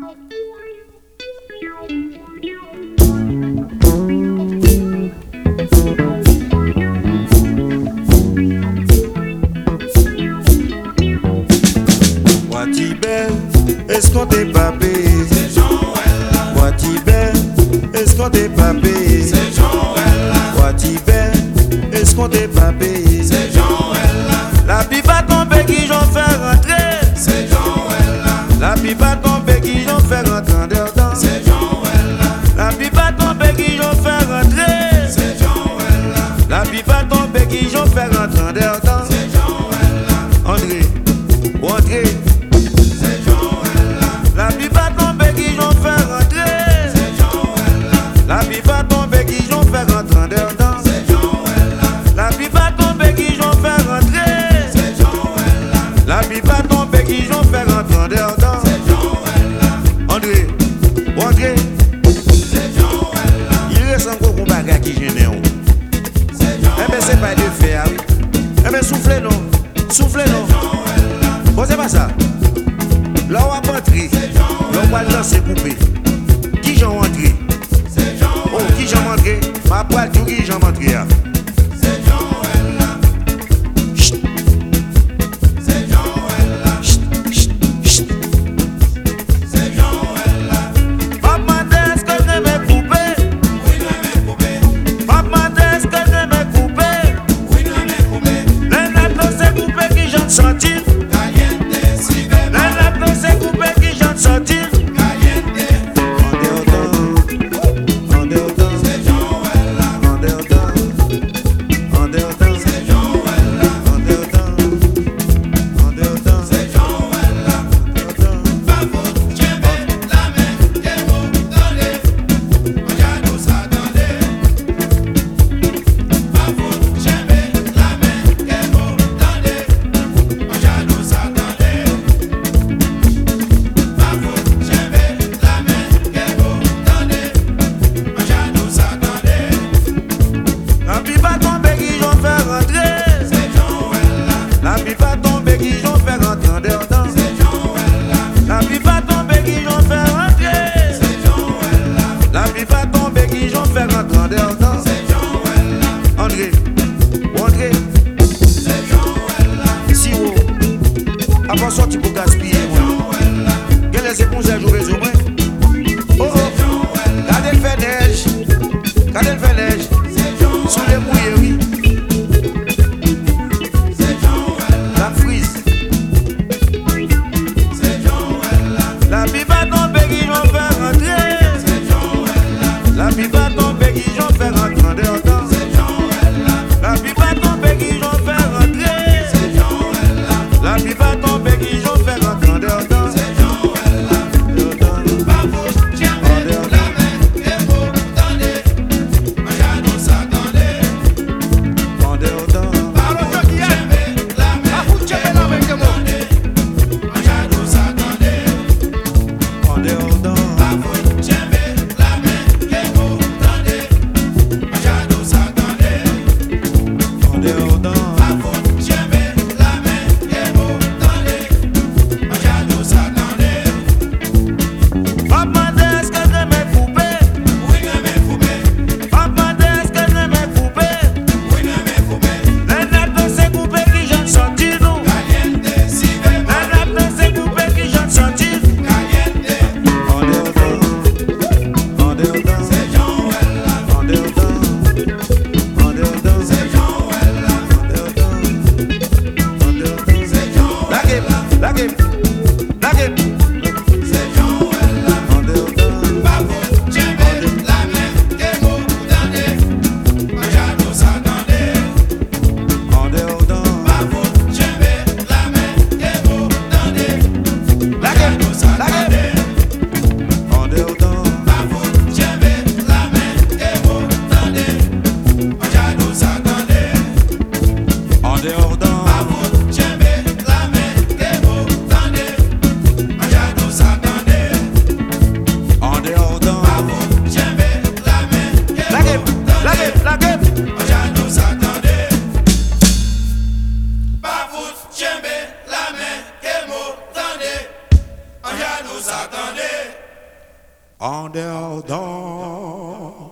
Watibé, est-ce qu'on t'est pas payé? C'est Jean-Well. Watibé, est-ce qu'on t'est pas payé? C'est Jean-Well. Watibé, est-ce qu'on t'est pas payé? C'est Jean-Well. La pipe a tombé qui j'en fais rentrer. C'est Jean-Well. La pipe a tombé qui j'en fais rentrer dedans. C'est Jean-Well. La pipe a tombé qui j'en fais rentrer. C'est Jean-Well. La pipe a tombé qui j'en fais rentrer dedans. C'est Jean-Well. André, André. La pipe a tombé qui j'en fais rentrer. C'est Jean-Well. La pipe a tombé qui j'en fais rentrer dedans. C'est Jean-Well. La pipe a tombé qui j'en fais rentrer. C'est Jean-Well. La pipe a tombé qui j'en fais rentrer dedans. C'est Jean-Well. André, André. C'est Jean-Well. Il reste encore un bagage qui gêne. C'est Jean-Well. Eh ben c'est pas de faire, oui. Eh ben soufflez non, soufflez non. Bon c'est pas ça. Là on va rentrer, là on va lancer coupé. Qui j'en rentré? C'est Jean-Well. Oh, qui j'en rentré? Ma poêle tout qui j'en rentré. C'est Jean-Well. Chut. C'est Jean-Well. Chut, chut, chut. C'est Jean-Well. Papa est-ce que je vais couper? Oui, je vais couper. Papa est-ce que je vais couper? Oui, je vais couper. Les nattes c'est coupé qui j'en senti. Avant sorti pour gaspiller moi. Quelle est cette conseil jouer au moins? Oh oh. Quand elle fait neige, quand elle fait neige, sous les mouillés oui. La frise. La pipe a tombé qui j'en fais rentrer. La pipe a tombé qui j'en fais rentrer dedans. La pipe a tombé qui j'en fais rentrer. La pipe a tombé qui j'en fais rentrer dedans. C'est Jean-Well. Pas vous, tiens, la main, et vous, tendez. Maja nous s'attendez. Tendez autant. Pas vous, tiens, la main, pas vous, tiens, la main, que vous. Maja nous s'attendez. Tendez autant. Pas vous, tiens, la main, que vous, tendez. Maja nous s'attendez. Tendez autant. Pas vous, tiens, la main, que vous, tendez. Maja nous s'attendez. Papa est-ce que je vais couper? Oui, je vais couper. Papa est-ce que je vais couper? Oui, je vais couper. Les nattes c'est coupé qui j'en sorti nous. Caliente, si les nattes c'est coupé qui j'en sorti. Caliente. Tendez autant. Tendez autant. C'est Jean-Well. Tendez autant. Tendez autant. C'est Jean-Well. Tendez autant. Tendez autant. C'est Jean-Well. La game, la game, la game. C'est Jean-Well. Tendez autant. Pas vous, tiens, la main, que vous, tendez. Maja nous s'attendez. Tendez autant. Pas vous, tiens, la main, que vous, tendez. La game, nous s'attendez. Tendez autant. Pas vous, tiens, la main, que vous, tendez. Maja nous s'attendez. Tendez autant. Pas vous, tiens, la main, que vous, tendez. Maja nous s'attendez. Tendez autant. Pas vous, tiens, la main, que vous, tendez. La game. Maja nous s'attendez. Pas vous, tiens, la main, que vous, tendez. Maja nous s'attendez. en dehors